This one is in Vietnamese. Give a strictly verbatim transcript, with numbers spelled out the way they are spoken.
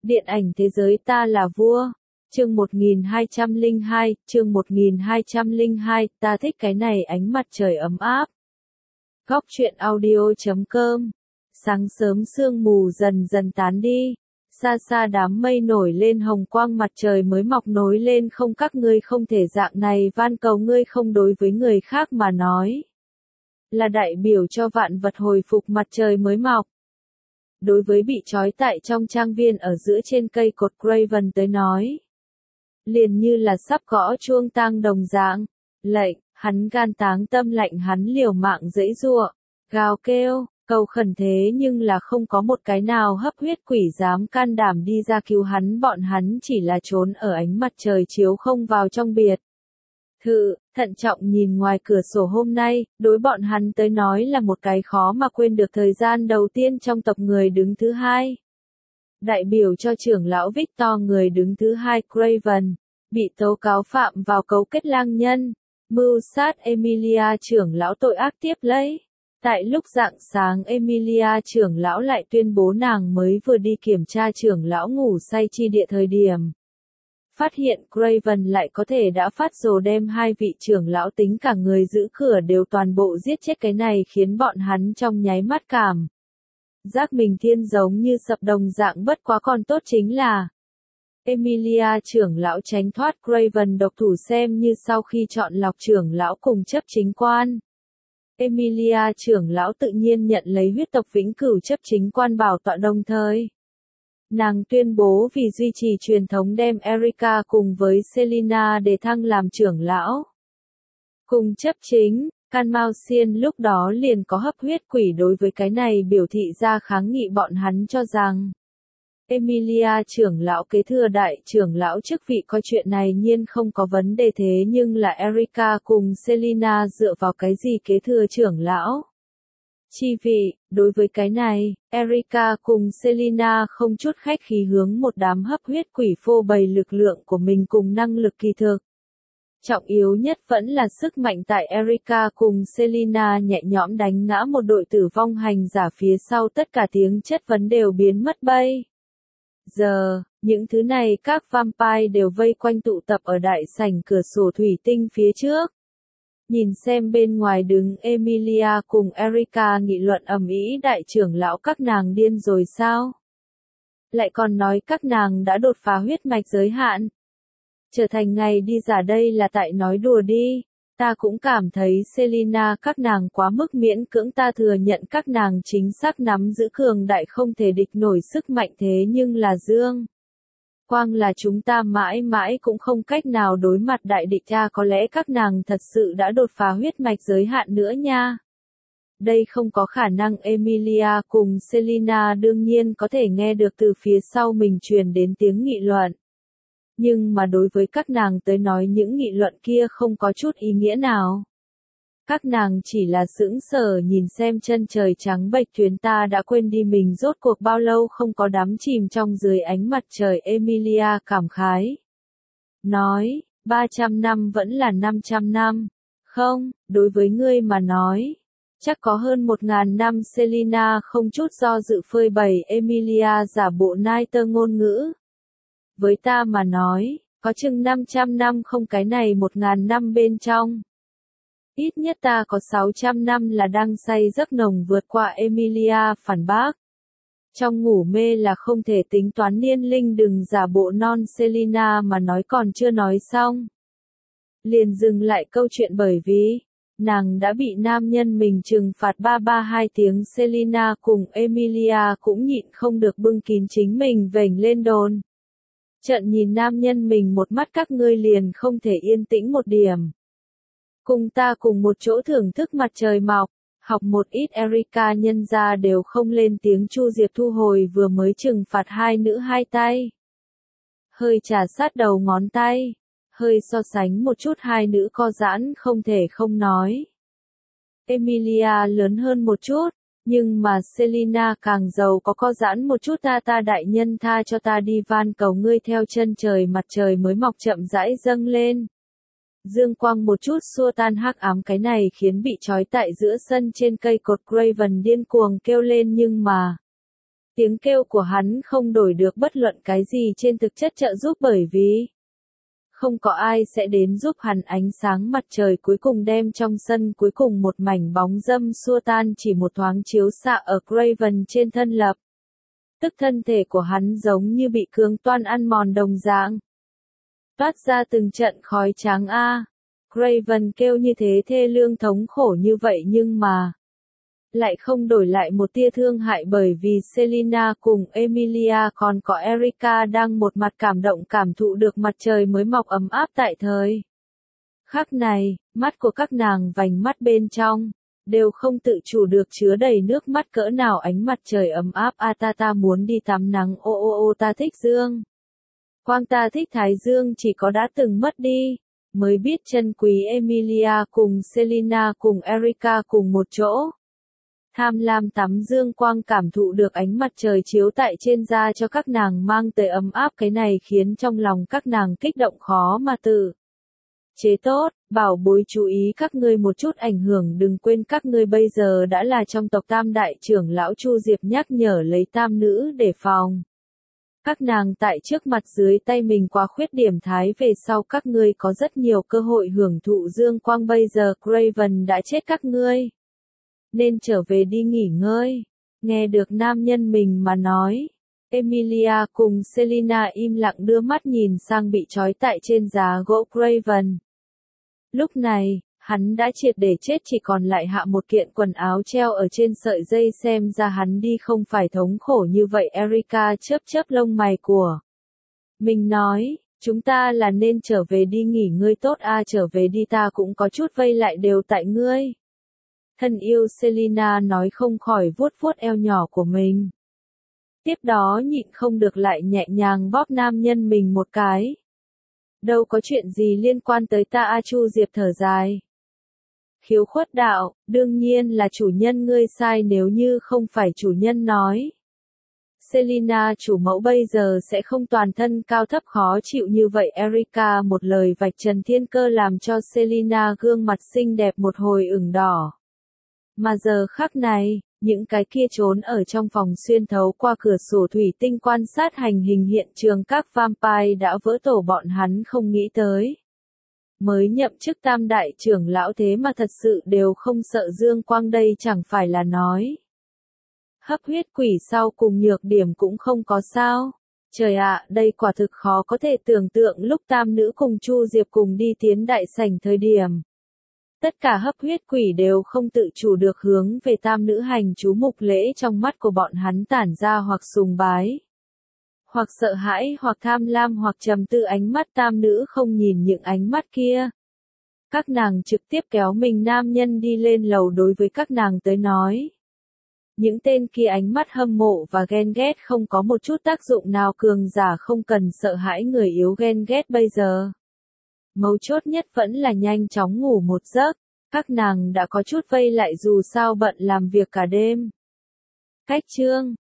Điện ảnh thế giới ta là vua. Chương một nghìn hai trăm lẻ hai, chương một nghìn hai trăm lẻ hai, ta thích cái này ánh mặt trời ấm áp. Góc truyện audio chấm com. Sáng sớm sương mù dần dần tán đi. Xa xa đám mây nổi lên hồng quang mặt trời mới mọc nối lên không các ngươi không thể dạng này van cầu ngươi không đối với người khác mà nói. Là đại biểu cho vạn vật hồi phục mặt trời mới mọc. Đối với bị trói tại trong trang viên ở giữa trên cây cột Craven tới nói. Liền như là sắp gõ chuông tang đồng dạng. Lệnh, hắn gan táng tâm lạnh hắn liều mạng giãy giụa, gào kêu, cầu khẩn thế nhưng là không có một cái nào hấp huyết quỷ dám can đảm đi ra cứu hắn bọn hắn chỉ là trốn ở ánh mặt trời chiếu không vào trong biệt. Thự, thận trọng nhìn ngoài cửa sổ hôm nay, đối bọn hắn tới nói là một cái khó mà quên được thời gian đầu tiên trong tộc người đứng thứ hai. Đại biểu cho trưởng lão Victor người đứng thứ hai Craven, bị tố cáo phạm vào cấu kết lang nhân, mưu sát Emilia trưởng lão tội ác tiếp lấy. Tại lúc rạng sáng Emilia trưởng lão lại tuyên bố nàng mới vừa đi kiểm tra trưởng lão ngủ say chi địa thời điểm. Phát hiện Craven lại có thể đã phát rồ đem hai vị trưởng lão tính cả người giữ cửa đều toàn bộ giết chết cái này khiến bọn hắn trong nháy mắt cảm. Giác mình thiên giống như sập đồng dạng bất quá còn tốt chính là. Emilia trưởng lão tránh thoát Craven độc thủ xem như sau khi chọn lọc trưởng lão cùng chấp chính quan. Emilia trưởng lão tự nhiên nhận lấy huyết tộc vĩnh cửu chấp chính quan bảo tọa đồng thời. Nàng tuyên bố vì duy trì truyền thống đem Erica cùng với Selina để thăng làm trưởng lão. Cùng chấp chính, Can Mao Xiên lúc đó liền có hấp huyết quỷ đối với cái này biểu thị ra kháng nghị bọn hắn cho rằng. Emilia trưởng lão kế thừa đại trưởng lão chức vị coi chuyện này nhiên không có vấn đề thế nhưng là Erica cùng Selina dựa vào cái gì kế thừa trưởng lão. Chi vị, đối với cái này, Erica cùng Selina không chút khách khí hướng một đám hấp huyết quỷ phô bày lực lượng của mình cùng năng lực kỳ thực. Trọng yếu nhất vẫn là sức mạnh tại Erica cùng Selina nhẹ nhõm đánh ngã một đội tử vong hành giả phía sau tất cả tiếng chất vấn đều biến mất bay. Giờ, những thứ này các vampire đều vây quanh tụ tập ở đại sảnh cửa sổ thủy tinh phía trước. Nhìn xem bên ngoài đứng Emilia cùng Erica nghị luận ầm ĩ đại trưởng lão các nàng điên rồi sao? Lại còn nói các nàng đã đột phá huyết mạch giới hạn. Trở thành ngày đi giả đây là tại nói đùa đi. Ta cũng cảm thấy Selina các nàng quá mức miễn cưỡng ta thừa nhận các nàng chính xác nắm giữ cường đại không thể địch nổi sức mạnh thế nhưng là dương. Quang là chúng ta mãi mãi cũng không cách nào đối mặt đại địch cha có lẽ các nàng thật sự đã đột phá huyết mạch giới hạn nữa nha. Đây không có khả năng Emilia cùng Selina đương nhiên có thể nghe được từ phía sau mình truyền đến tiếng nghị luận. Nhưng mà đối với các nàng tới nói những nghị luận kia không có chút ý nghĩa nào. Các nàng chỉ là sững sờ nhìn xem chân trời trắng bệch tuyến ta đã quên đi mình rốt cuộc bao lâu không có đắm chìm trong dưới ánh mặt trời Emilia cảm khái. Nói, ba trăm năm vẫn là năm trăm năm. Không, đối với ngươi mà nói. Chắc có hơn một ngàn năm Selina không chút do dự phơi bày Emilia giả bộ nai tơ ngôn ngữ. Với ta mà nói, có chừng năm trăm năm không cái này một ngàn năm bên trong. Ít nhất ta có sáu trăm năm là đang say giấc nồng vượt qua Emilia phản bác. Trong ngủ mê là không thể tính toán niên linh đừng giả bộ non Selina mà nói còn chưa nói xong. Liền dừng lại câu chuyện bởi vì, nàng đã bị nam nhân mình trừng phạt ba ba hai tiếng Selina cùng Emilia cũng nhịn không được bưng kín chính mình vểnh lên đồn. Trận nhìn nam nhân mình một mắt các ngươi liền không thể yên tĩnh một điểm. Cùng ta cùng một chỗ thưởng thức mặt trời mọc, học một ít Erica nhân ra đều không lên tiếng Chu Diệp thu hồi vừa mới trừng phạt hai nữ hai tay. Hơi trà sát đầu ngón tay, hơi so sánh một chút hai nữ co giãn không thể không nói. Emilia lớn hơn một chút. Nhưng mà Selina càng giàu có co giãn một chút ta ta đại nhân tha cho ta đi van cầu ngươi theo chân trời mặt trời mới mọc chậm rãi dâng lên. Dương quang một chút xua tan hắc ám cái này khiến bị trói tại giữa sân trên cây cột Craven điên cuồng kêu lên nhưng mà. Tiếng kêu của hắn không đổi được bất luận cái gì trên thực chất trợ giúp bởi vì không có ai sẽ đến giúp hắn. Ánh sáng mặt trời cuối cùng đem trong sân cuối cùng một mảnh bóng râm xua tan, chỉ một thoáng chiếu xạ ở Craven trên thân lập. Tức thân thể của hắn giống như bị cương toan ăn mòn đồng dạng. Toát ra từng trận khói trắng a. Craven kêu như thế thê lương thống khổ như vậy nhưng mà lại không đổi lại một tia thương hại bởi vì Selina cùng Emilia còn có Erica đang một mặt cảm động cảm thụ được mặt trời mới mọc ấm áp tại thời khắc này, mắt của các nàng vành mắt bên trong đều không tự chủ được chứa đầy nước mắt cỡ nào. Ánh mặt trời ấm áp a, ta ta muốn đi tắm nắng, ô ô ô ta thích dương quang, ta thích thái dương chỉ có đã từng mất đi mới biết trân quý. Emilia cùng Selina cùng Erica cùng một chỗ tham lam tắm dương quang, cảm thụ được ánh mặt trời chiếu tại trên da cho các nàng mang tới ấm áp. Cái này khiến trong lòng các nàng kích động khó mà tự chế tốt. Bảo bối chú ý các ngươi một chút ảnh hưởng, đừng quên các ngươi bây giờ đã là trong tộc Tam đại trưởng lão. Chu Diệp nhắc nhở lấy tam nữ để phòng các nàng tại trước mặt dưới tay mình quá khuyết điểm thái, về sau các ngươi có rất nhiều cơ hội hưởng thụ dương quang. Bây giờ Craven đã chết, các ngươi nên trở về đi nghỉ ngơi. Nghe được nam nhân mình mà nói, Emilia cùng Selina im lặng đưa mắt nhìn sang bị trói tại trên giá gỗ Craven. Lúc này, hắn đã triệt để chết, chỉ còn lại hạ một kiện quần áo treo ở trên sợi dây, xem ra hắn đi không phải thống khổ như vậy. Erica chớp chớp lông mày của mình nói, chúng ta là nên trở về đi nghỉ ngơi tốt a, trở về đi, ta cũng có chút vây lại đều tại ngươi. Thân yêu Selina nói, không khỏi vuốt vuốt eo nhỏ của mình. Tiếp đó nhịn không được lại nhẹ nhàng bóp nam nhân mình một cái. Đâu có chuyện gì liên quan tới ta a. Chu Diệp thở dài. Khiếu khuất đạo, đương nhiên là chủ nhân ngươi sai, nếu như không phải chủ nhân nói. Selina chủ mẫu bây giờ sẽ không toàn thân cao thấp khó chịu như vậy. Erica một lời vạch trần thiên cơ làm cho Selina gương mặt xinh đẹp một hồi ửng đỏ. Mà giờ khắc này, những cái kia trốn ở trong phòng xuyên thấu qua cửa sổ thủy tinh quan sát hành hình hiện trường các vampire đã vỡ tổ, bọn hắn không nghĩ tới. Mới nhậm chức tam đại trưởng lão thế mà thật sự đều không sợ dương quang, đây chẳng phải là nói hấp huyết quỷ sau cùng nhược điểm cũng không có sao. Trời ạ, đây quả thực khó có thể tưởng tượng. Lúc tam nữ cùng Chu Diệp cùng đi tiến đại sảnh thời điểm, tất cả hấp huyết quỷ đều không tự chủ được hướng về tam nữ hành chú mục lễ, trong mắt của bọn hắn tản ra hoặc sùng bái, hoặc sợ hãi, hoặc tham lam, hoặc trầm tư. Ánh mắt tam nữ không nhìn những ánh mắt kia. Các nàng trực tiếp kéo mình nam nhân đi lên lầu. Đối với các nàng tới nói, những tên kia ánh mắt hâm mộ và ghen ghét không có một chút tác dụng nào. Cường giả không cần sợ hãi người yếu ghen ghét bây giờ. Mấu chốt nhất vẫn là nhanh chóng ngủ một giấc. Các nàng đã có chút vây lại dù sao bận làm việc cả đêm. Cách chương